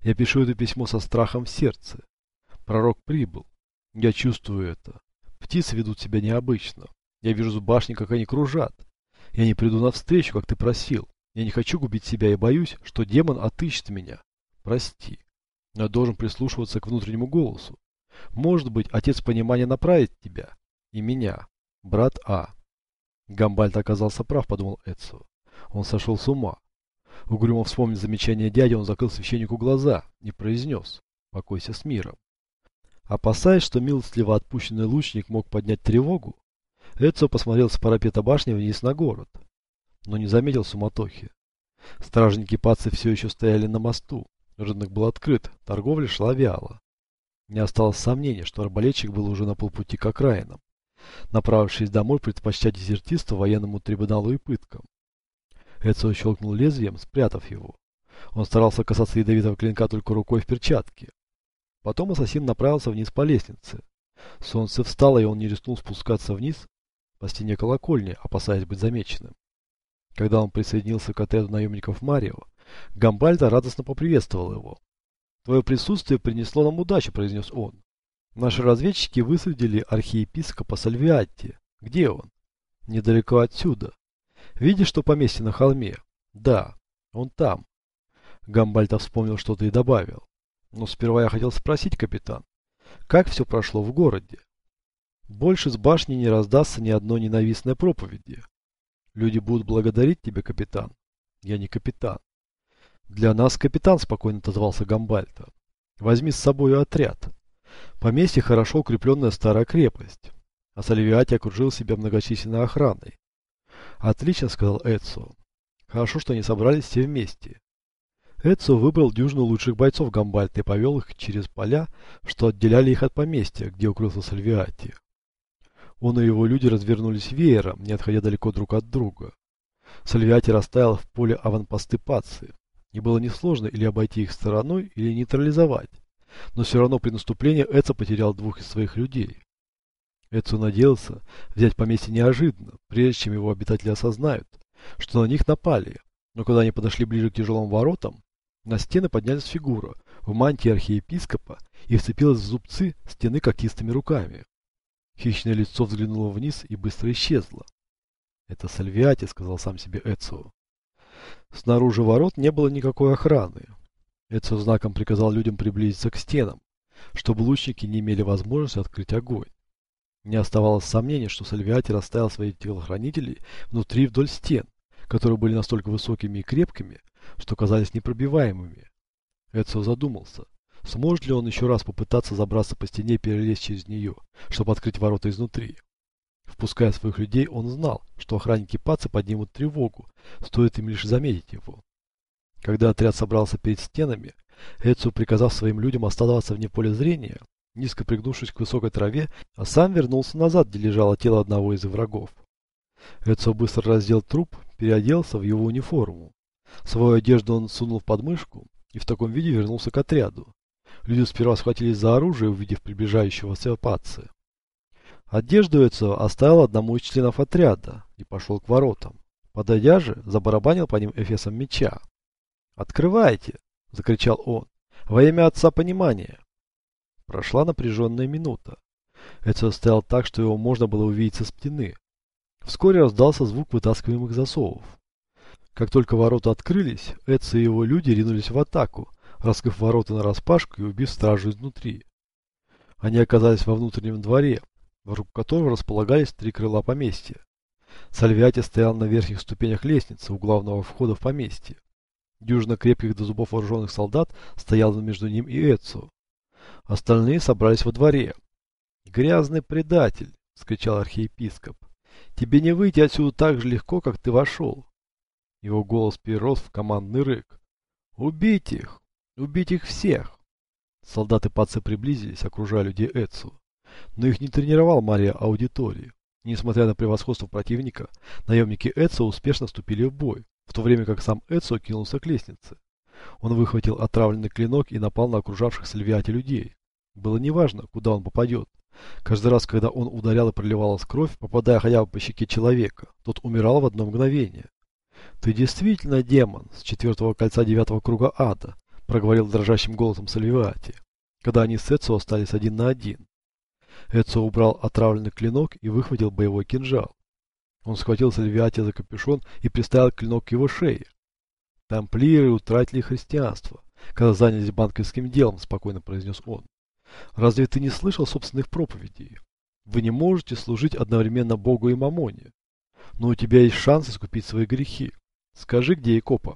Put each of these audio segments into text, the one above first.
Я пишу это письмо со страхом в сердце. Пророк прибыл. Я чувствую это. Птицы ведут себя необычно. Я вижу с башни, как они кружат. Я не приду навстречу, как ты просил. Я не хочу губить себя и боюсь, что демон отыщет меня. Прости. Но я должен прислушиваться к внутреннему голосу. Может быть, отец понимания направит тебя и меня, брат А. Гамбальд оказался прав, подумал Эцио. Он сошел с ума. Угрюмо вспомнив замечание дяди, он закрыл священнику глаза и произнес: «Покойся с миром». Опасаясь, что милостливо отпущенный лучник мог поднять тревогу, Эцио посмотрел с парапета башни вниз на город, но не заметил суматохи. Стражники Паци все еще стояли на мосту, рынок был открыт, торговля шла вяло. Не осталось сомнений, что арбалетчик был уже на полпути к окраинам, направившись домой, предпочтя дезертирство военному трибуналу и пыткам. Эцио щелкнул лезвием, спрятав его. Он старался касаться ядовитого клинка только рукой в перчатке. Потом ассасин направился вниз по лестнице. Солнце встало, и он не рискнул спускаться вниз по стене колокольни, опасаясь быть замеченным. Когда он присоединился к отряду наемников Марио, Гамбальдо радостно поприветствовал его. «Твое присутствие принесло нам удачу», — произнес он. «Наши разведчики выследили архиепископа Сальвиатти. Где он?» «Недалеко отсюда. Видишь, что поместье на холме?» «Да, он там». Гамбальдо вспомнил что-то и добавил. «Но сперва я хотел спросить, капитан, как все прошло в городе? Больше с башни не раздастся ни одной ненавистной проповеди. Люди будут благодарить тебя, капитан». «Я не капитан». «Для нас капитан», — спокойно отозвался Гамбальдо. «Возьми с собой отряд. Поместье хорошо укрепленная старая крепость, а Сальвиати окружил себя многочисленной охраной». «Отлично», — сказал Эцио. «Хорошо, что они собрались все вместе». Эцио выбрал дюжину лучших бойцов Гамбальдо и повел их через поля, что отделяли их от поместья, где укрылся Сальвиати. Он и его люди развернулись веером, не отходя далеко друг от друга. Сальвиати расставил в поле аванпосты Паци, и было несложно или обойти их стороной, или нейтрализовать. Но все равно при наступлении Эцио потерял двух из своих людей. Эцио надеялся взять поместье неожиданно, прежде чем его обитатели осознают, что на них напали. Но когда они подошли ближе к тяжелым воротам, на стены поднялась фигура в мантии архиепископа и вцепилась в зубцы стены когтистыми руками. Хищное лицо взглянуло вниз и быстро исчезло. «Это Сальвиати», — сказал сам себе Эцио. Снаружи ворот не было никакой охраны. Эцио знаком приказал людям приблизиться к стенам, чтобы лучники не имели возможности открыть огонь. Не оставалось сомнений, что Сальвиати расставил своих телохранителей внутри вдоль стен, которые были настолько высокими и крепкими, что казались непробиваемыми. Эцио задумался, сможет ли он еще раз попытаться забраться по стене и перелезть через нее, чтобы открыть ворота изнутри. Впуская своих людей, он знал, что охранники Паци поднимут тревогу, стоит им лишь заметить его. Когда отряд собрался перед стенами, Эцио, приказав своим людям оставаться вне поля зрения, низко пригнувшись к высокой траве, а сам вернулся назад, где лежало тело одного из врагов. Эцио быстро раздел труп, переоделся в его униформу. Свою одежду он сунул в подмышку и в таком виде вернулся к отряду. Люди сперва схватились за оружие, увидев приближающегося Паци. Одежду Эцио оставил одному из членов отряда и пошел к воротам. Подойдя же, забарабанил по ним эфесом меча. «Открывайте!» — закричал он. «Во имя Отца Понимания!» Прошла напряженная минута. Эцио стоял так, что его можно было увидеть со стены. Вскоре раздался звук вытаскиваемых засовов. Как только ворота открылись, Эцио и его люди ринулись в атаку, раскрыв ворота нараспашку и убив стражу изнутри. Они оказались во внутреннем дворе, вокруг которого располагались три крыла поместья. Сальвиати стоял на верхних ступенях лестницы у главного входа в поместье. Дюжина крепких до зубов вооруженных солдат стояла между ним и Эцио. Остальные собрались во дворе. «Грязный предатель!» — вскричал архиепископ. «Тебе не выйти отсюда так же легко, как ты вошел!» Его голос перерос в командный рык. «Убить их! Убить их всех!» Солдаты Паци приблизились, окружая людей Эцио. Но их не тренировал Мария Аудитории. Несмотря на превосходство противника, наемники Эцио успешно вступили в бой, в то время как сам Эцио кинулся к лестнице. Он выхватил отравленный клинок и напал на окружавших Сальвиати людей. Было неважно, куда он попадет. Каждый раз, когда он ударял и проливалась кровь, попадая хотя бы по щеке человека, тот умирал в одно мгновение. «Ты действительно демон с четвертого кольца девятого круга ада», проговорил дрожащим голосом Сальвиати, когда они с Эцио остались один на один. Эцио убрал отравленный клинок и выхватил боевой кинжал. Он схватил Сальвиати за капюшон и приставил клинок к его шее. «Тамплиеры утратили христианство, когда занялись банковским делом», — спокойно произнес он. «Разве ты не слышал собственных проповедей? Вы не можете служить одновременно Богу и Мамоне. Но у тебя есть шанс искупить свои грехи. Скажи, где Якопа?»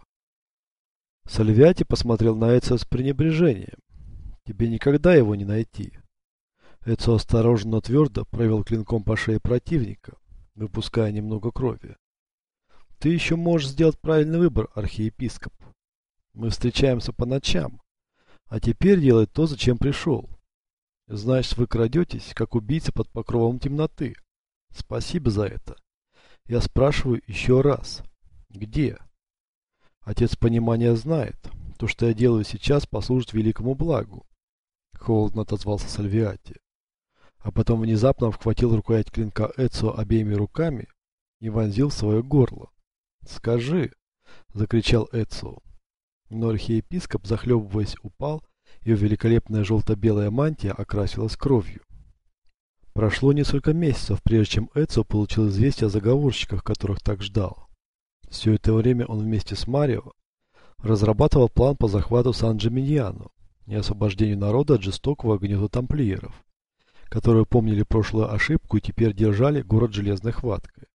Сальвиати посмотрел на Эцио с пренебрежением. «Тебе никогда его не найти». Эцио осторожно, но твердо провел клинком по шее противника, выпуская немного крови. «Ты еще можешь сделать правильный выбор, архиепископ. Мы встречаемся по ночам, а теперь делай то, зачем пришел. Значит, вы крадетесь, как убийца под покровом темноты. Спасибо за это. Я спрашиваю еще раз. Где?» «Отец понимания знает. То, что я делаю сейчас, послужит великому благу», — холодно отозвался Сальвиати. А потом внезапно обхватил рукоять клинка Эцио обеими руками и вонзил в свое горло. «Скажи!» — закричал Эцио. Но архиепископ, захлебываясь, упал, и великолепная желто-белая мантия окрасилась кровью. Прошло несколько месяцев, прежде чем Эцио получил известие о заговорщиках, которых так ждал. Все это время он вместе с Марио разрабатывал план по захвату Сан-Джиминьяно и освобождению народа от жестокого гнета тамплиеров, которые помнили прошлую ошибку и теперь держали город железной хваткой.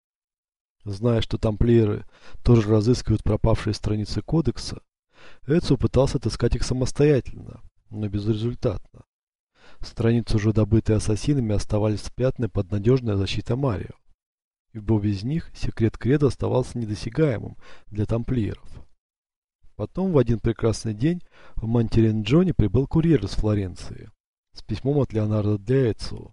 Зная, что тамплиеры тоже разыскивают пропавшие страницы кодекса, Эцио пытался отыскать их самостоятельно, но безрезультатно. Страницы, уже добытые ассасинами, оставались спрятаны под надежной защитой Марио. Ибо без них секрет Кредо оставался недосягаемым для тамплиеров. Потом в один прекрасный день в Монтеренджоне прибыл курьер из Флоренции с письмом от Леонардо для Эцио.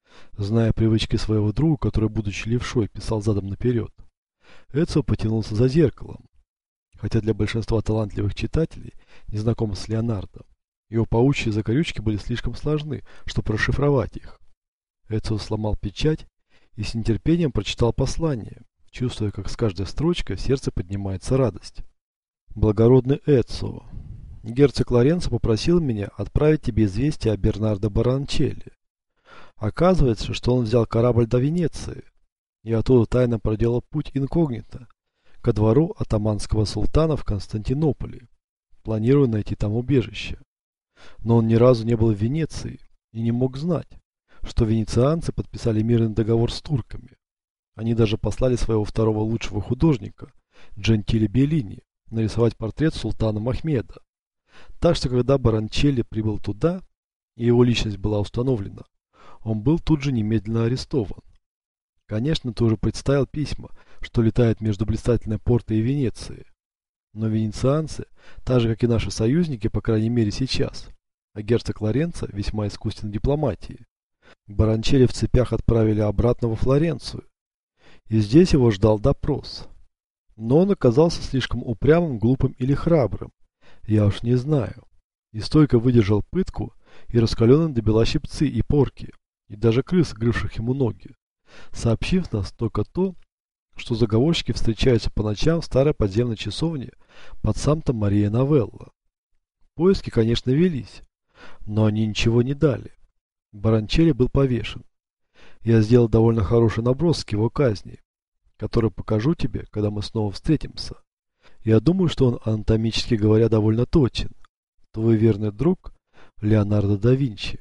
Зная привычки своего друга, который, будучи левшой, писал задом наперед, Эцио потянулся за зеркалом. Хотя для большинства талантливых читателей, незнакомых с Леонардо, его паучьи закорючки были слишком сложны, чтобы расшифровать их. Эцио сломал печать и с нетерпением прочитал послание, чувствуя, как с каждой строчкой в сердце поднимается радость. «Благородный Эцио, герцог Лоренцо попросил меня отправить тебе известие о Бернардо Баранчелли. Оказывается, что он взял корабль до Венеции и оттуда тайно проделал путь инкогнито ко двору атаманского султана в Константинополе, планируя найти там убежище. Но он ни разу не был в Венеции и не мог знать, что венецианцы подписали мирный договор с турками. Они даже послали своего второго лучшего художника, Джентиле Беллини, нарисовать портрет султана Махмеда. Так что, когда Баранчелли прибыл туда, и его личность была установлена, он был тут же немедленно арестован. Конечно, ты уже представил письма, что летают между блистательной Портой и Венецией. Но венецианцы, так же как и наши союзники, по крайней мере сейчас, а герцог Лоренцо весьма искусен в дипломатии, Баранчелли в цепях отправили обратно во Флоренцию. И здесь его ждал допрос. Но он оказался слишком упрямым, глупым или храбрым, я уж не знаю. И стойко выдержал пытку и раскаленные до бела щипцы и порки, и даже крыс, грызших ему ноги, сообщив нас только то, что заговорщики встречаются по ночам в старой подземной часовне под Санта-Мария-Новелла. Поиски, конечно, велись, но они ничего не дали. Баранчелли был повешен. Я сделал довольно хороший наброс к его казни, который покажу тебе, когда мы снова встретимся. Я думаю, что он, анатомически говоря, довольно точен. Твой верный друг Леонардо да Винчи.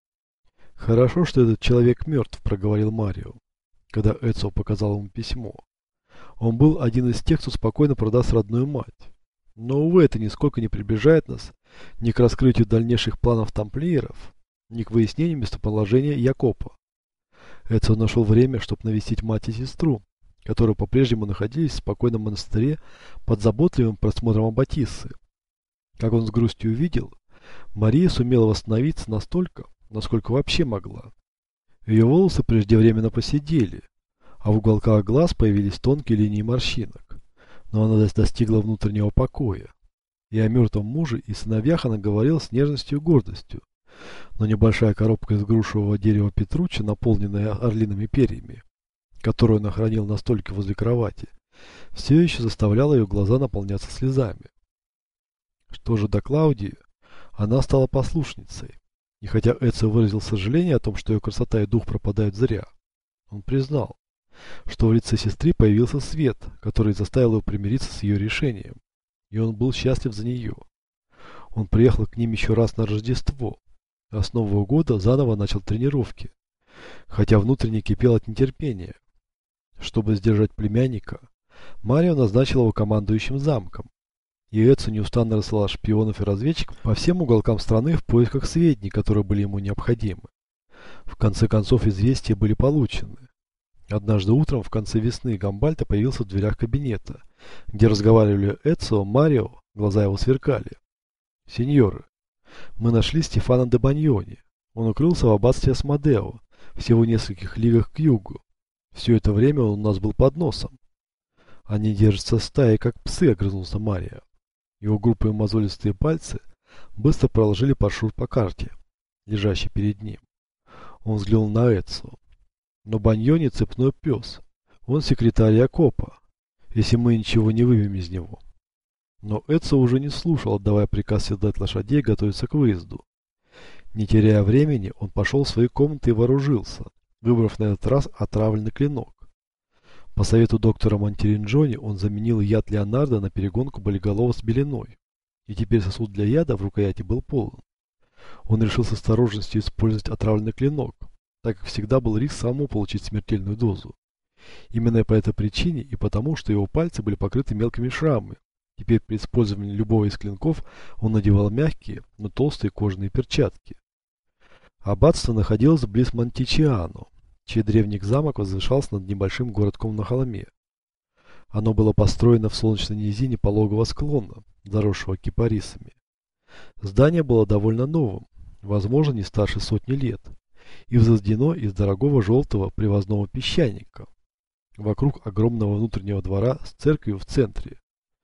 Хорошо, что этот человек мертв, проговорил Марио, когда Эцио показал ему письмо. Он был один из тех, кто спокойно продаст родную мать. Но, увы, это нисколько не приближает нас ни к раскрытию дальнейших планов тамплиеров, ни к выяснению местоположения Якопа. Эцио нашел время, чтобы навестить мать и сестру, которые по-прежнему находились в спокойном монастыре под заботливым просмотром Аббатиссы. Как он с грустью увидел, Мария сумела восстановиться настолько, насколько вообще могла. Ее волосы преждевременно поседели, а в уголках глаз появились тонкие линии морщинок. Но она достигла внутреннего покоя. И о мертвом муже и сыновьях она говорила с нежностью и гордостью. Но небольшая коробка из грушевого дерева Петруччи, наполненная орлиными перьями, которую она хранила на столике возле кровати, все еще заставляла ее глаза наполняться слезами. Что же до Клаудии, она стала послушницей. И хотя Эцио выразил сожаление о том, что ее красота и дух пропадают зря, он признал, что в лице сестры появился свет, который заставил его примириться с ее решением. И он был счастлив за нее. Он приехал к ним еще раз на Рождество, а с Нового года заново начал тренировки, хотя внутренне кипел от нетерпения. Чтобы сдержать племянника, Марио назначил его командующим замком, и Эцио неустанно рассылал шпионов и разведчиков по всем уголкам страны в поисках сведений, которые были ему необходимы. В конце концов, известия были получены. Однажды утром в конце весны Гамбальто появился в дверях кабинета, где разговаривали Эцио, Марио, глаза его сверкали. «Сеньоры, мы нашли Стефано де Баньони. Он укрылся в аббатстве Асмодео, всего в нескольких лигах к югу. Все это время он у нас был под носом». «Они держатся стаей, как псы», — огрызнулся Марио. Его грубые мозолистые пальцы быстро проложили маршрут по карте, лежащей перед ним. Он взглянул на Эцио. «Но Баньони цепной пес. Он секретарь Якопа, если мы ничего не выведем из него». Но Эцио уже не слушал, отдавая приказ седлать лошадей и готовиться к выезду. Не теряя времени, он пошел в свои комнаты и вооружился, выбрав на этот раз отравленный клинок. По совету доктора Монтеринджони он заменил яд Леонардо на перегонку болиголова с беленой, и теперь сосуд для яда в рукояти был полон. Он решил с осторожностью использовать отравленный клинок, так как всегда был риск самому получить смертельную дозу. Именно по этой причине и потому, что его пальцы были покрыты мелкими шрамами, теперь при использовании любого из клинков он надевал мягкие, но толстые кожаные перчатки. Аббатство находилось близ Монтичиано, чей древний замок возвышался над небольшим городком на холме. Оно было построено в солнечной низине пологого склона, заросшего кипарисами. Здание было довольно новым, возможно, не старше сотни лет, и возведено из дорогого желтого привозного песчаника. Вокруг огромного внутреннего двора с церковью в центре.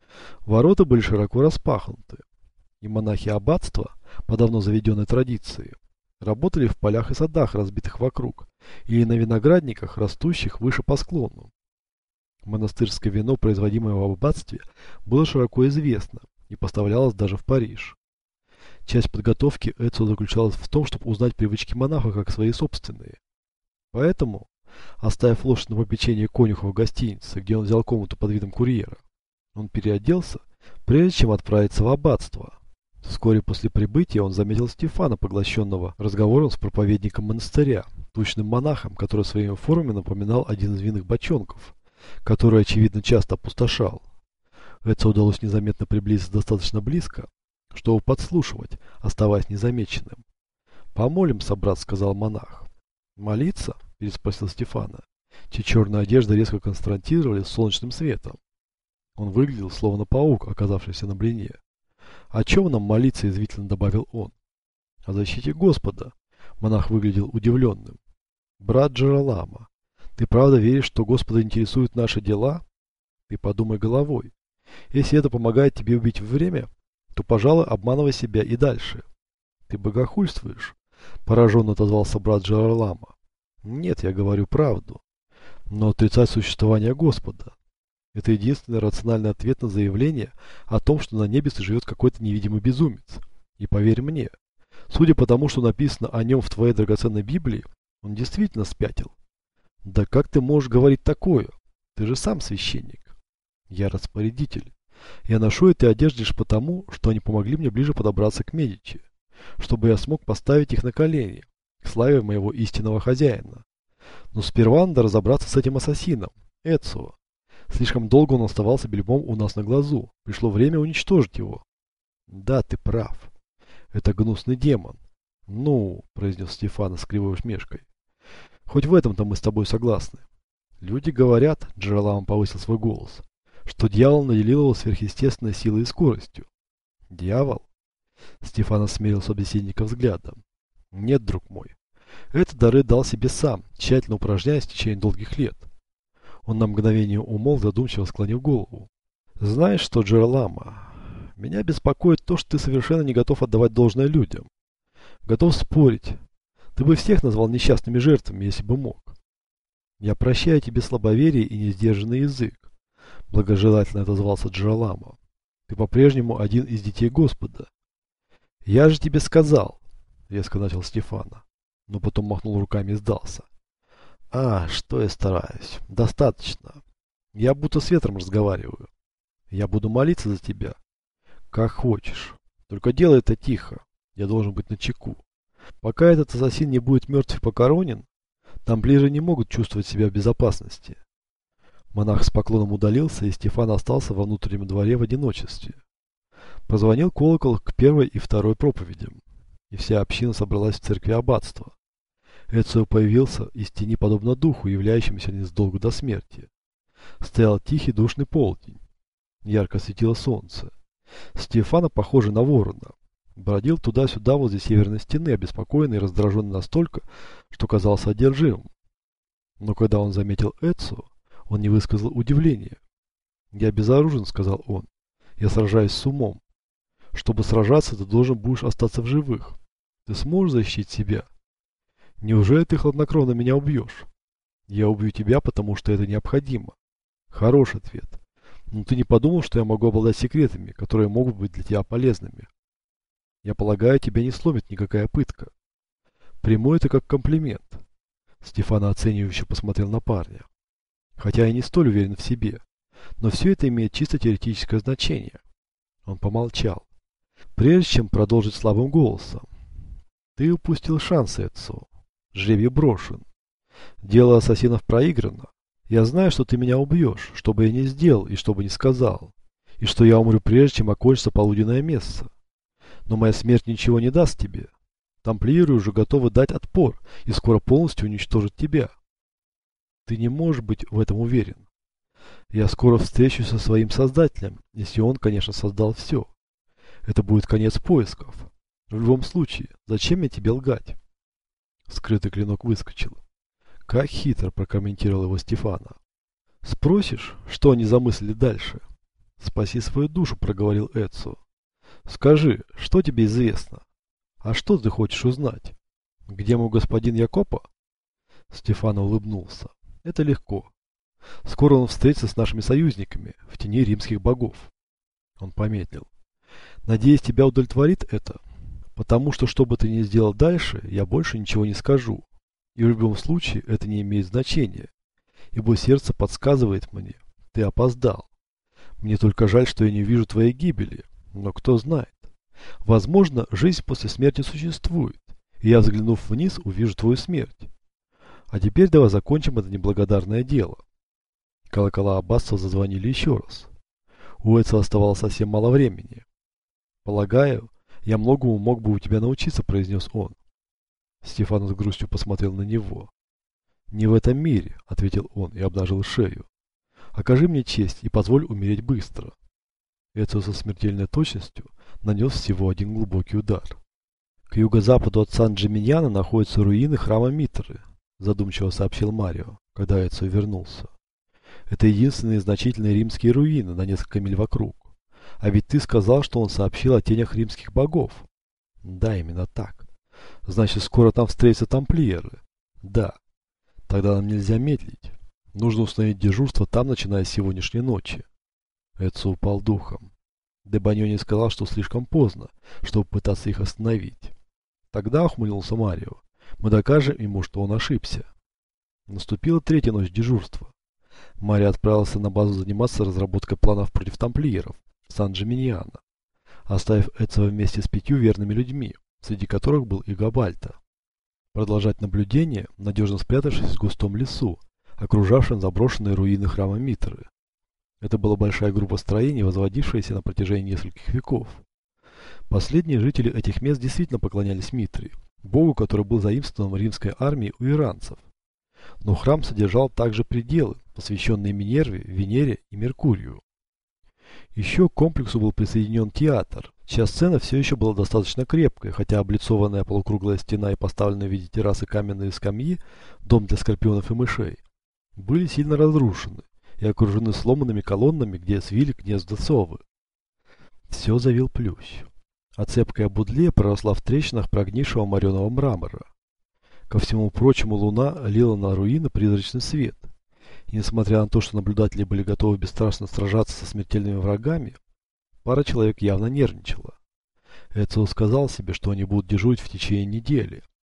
Ворота были широко распахнуты, и монахи аббатства, по давно заведенной традиции, работали в полях и садах, разбитых вокруг, или на виноградниках, растущих выше по склону. Монастырское вино, производимое в аббатстве, было широко известно и поставлялось даже в Париж. Часть подготовки Эцио заключалась в том, чтобы узнать привычки монаха как свои собственные. Поэтому, оставив лошадь на попечение конюха в гостинице, где он взял комнату под видом курьера, он переоделся, прежде чем отправиться в аббатство. Вскоре после прибытия он заметил Стефана, поглощенного разговором с проповедником монастыря, тучным монахом, который своими формами напоминал один из винных бочонков, который, очевидно, часто опустошал. Эцио удалось незаметно приблизиться достаточно близко, чтобы подслушивать, оставаясь незамеченным. «Помолимся, брат», — сказал монах. «Молиться?» — переспросил Стефана, чьи черные одежды резко контрастировали с солнечным светом. Он выглядел словно паук, оказавшийся на блине. «О чем нам молиться?» — язвительно добавил он. «О защите Господа». Монах выглядел удивленным. «Брат Джералама, ты правда веришь, что Господа интересуют наши дела? Ты подумай головой. Если это помогает тебе убить время, то, пожалуй, обманывай себя и дальше». «Ты богохульствуешь?» — пораженно отозвался брат Джералама. «Нет, я говорю правду. Но отрицать существование Господа — это единственный рациональный ответ на заявление о том, что на небе живет какой-то невидимый безумец. И поверь мне, судя по тому, что написано о нем в твоей драгоценной Библии, он действительно спятил. Да как ты можешь говорить такое? Ты же сам священник». «Я распорядитель. Я ношу эти одежды лишь потому, что они помогли мне ближе подобраться к Медичи, чтобы я смог поставить их на колени, к славе моего истинного хозяина. Но сперва надо разобраться с этим ассасином, Эцио. Слишком долго он оставался бельмом у нас на глазу. Пришло время уничтожить его». «Да, ты прав. Это гнусный демон». «Ну», — произнес Стефано с кривой усмешкой, — «хоть в этом-то мы с тобой согласны. Люди говорят», — Джералам повысил свой голос, — «что дьявол наделил его сверхъестественной силой и скоростью». «Дьявол?» — Стефано смерил собеседника взглядом. «Нет, друг мой. Это дары дал себе сам, тщательно упражняясь в течение долгих лет». Он на мгновение умолк, задумчиво склонив голову. «Знаешь что, Джералама, меня беспокоит то, что ты совершенно не готов отдавать должное людям. Готов спорить. Ты бы всех назвал несчастными жертвами, если бы мог. Я прощаю тебе слабоверие и несдержанный язык», — благожелательно отозвался Джералама. Ты по-прежнему один из детей Господа. Я же тебе сказал, резко начал Стефана, но потом махнул руками и сдался. А, что я стараюсь? Достаточно. Я будто с ветром разговариваю. Я буду молиться за тебя. Как хочешь. Только делай это тихо. Я должен быть начеку. Пока этот ассасин не будет мертв и похоронен, тамплиеры не могут чувствовать себя в безопасности. Монах с поклоном удалился, и Стефан остался во внутреннем дворе в одиночестве. Позвонил колокол к первой и второй проповедям, и вся община собралась в церкви аббатства. Эцио появился из тени подобно духу, являющемуся незадолго до смерти. Стоял тихий душный полдень. Ярко светило солнце. Стефана, похожий на ворона, бродил туда-сюда возле северной стены, обеспокоенный и раздраженный настолько, что казался одержимым. Но когда он заметил Эцио, он не высказал удивления. «Я безоружен», — сказал он. «Я сражаюсь с умом. Чтобы сражаться, ты должен будешь остаться в живых. Ты сможешь защитить себя? Неужели ты хладнокровно меня убьешь? Я убью тебя, потому что это необходимо». Хороший ответ. Но ты не подумал, что я могу обладать секретами, которые могут быть для тебя полезными? Я полагаю, тебя не сломит никакая пытка. Приму это как комплимент. Стефано оценивающе посмотрел на парня. Хотя я не столь уверен в себе, но все это имеет чисто теоретическое значение. Он помолчал, прежде чем продолжить слабым голосом. Ты упустил шанс, Эцио. Жребий брошен. Дело ассасинов проиграно. Я знаю, что ты меня убьешь, что бы я ни сделал и что бы ни сказал, и что я умру прежде, чем окончится полуденное место. Но моя смерть ничего не даст тебе. Тамплиеры уже готовы дать отпор и скоро полностью уничтожат тебя. Ты не можешь быть в этом уверен. Я скоро встречусь со своим создателем, если он, конечно, создал все. Это будет конец поисков. В любом случае, зачем мне тебе лгать? Скрытый клинок выскочил. Как хитро прокомментировал его Стефана. Спросишь, что они замыслили дальше? Спаси свою душу, проговорил Эцио. Скажи, что тебе известно? А что ты хочешь узнать? Где мой господин Якопо? Стефано улыбнулся. Это легко. Скоро он встретится с нашими союзниками в тени римских богов. Он помедлил. Надеюсь, тебя удовлетворит это, потому что бы ты ни сделал дальше, я больше ничего не скажу. И в любом случае это не имеет значения, ибо сердце подсказывает мне, ты опоздал. Мне только жаль, что я не вижу твоей гибели, но кто знает. Возможно, жизнь после смерти существует, и я, взглянув вниз, увижу твою смерть. А теперь давай закончим это неблагодарное дело. Колокола аббатства зазвонили еще раз. У Эцио оставалось совсем мало времени. «Полагаю, я многому мог бы у тебя научиться», — произнес он. Стефан с грустью посмотрел на него. «Не в этом мире», — ответил он и обнажил шею. «Окажи мне честь и позволь умереть быстро». Эцио со смертельной точностью нанес всего один глубокий удар. «К юго-западу от Сан-Джиминьяно находятся руины храма Митры», — задумчиво сообщил Марио, когда Эцио вернулся. «Это единственные значительные римские руины на несколько миль вокруг. А ведь ты сказал, что он сообщил о тенях римских богов». «Да, именно так. Значит, скоро там встретятся тамплиеры». «Да. Тогда нам нельзя медлить. Нужно установить дежурство там, начиная с сегодняшней ночи». Эцио упал духом. Де Баньони сказал, что слишком поздно, чтобы пытаться их остановить. Тогда, ухмыльнулся Марио, мы докажем ему, что он ошибся. Наступила третья ночь дежурства. Марио отправился на базу заниматься разработкой планов против тамплиеров в Сан-Джиминьяно, оставив Эцио вместе с 5 верными людьми, среди которых был и Габальто. Продолжать наблюдение, надежно спрятавшись в густом лесу, окружавшем заброшенные руины храма Митры. Это была большая группа строений, возводившаяся на протяжении нескольких веков. Последние жители этих мест действительно поклонялись Митре, богу, который был заимствован римской армией у иранцев. Но храм содержал также пределы, посвященные Минерве, Венере и Меркурию. Еще к комплексу был присоединен театр, чья сцена все еще была достаточно крепкой, хотя облицованная полукруглая стена и поставленные в виде террасы каменные скамьи, дом для скорпионов и мышей, были сильно разрушены и окружены сломанными колоннами, где свили гнезда совы. Все завил плющ, а цепкая будле проросла в трещинах прогнившего мореного мрамора. Ко всему прочему, луна лила на руины призрачный свет, и несмотря на то, что наблюдатели были готовы бесстрашно сражаться со смертельными врагами, Пара человек явно нервничала. Эцио сказал себе, что они будут дежурить в течение недели.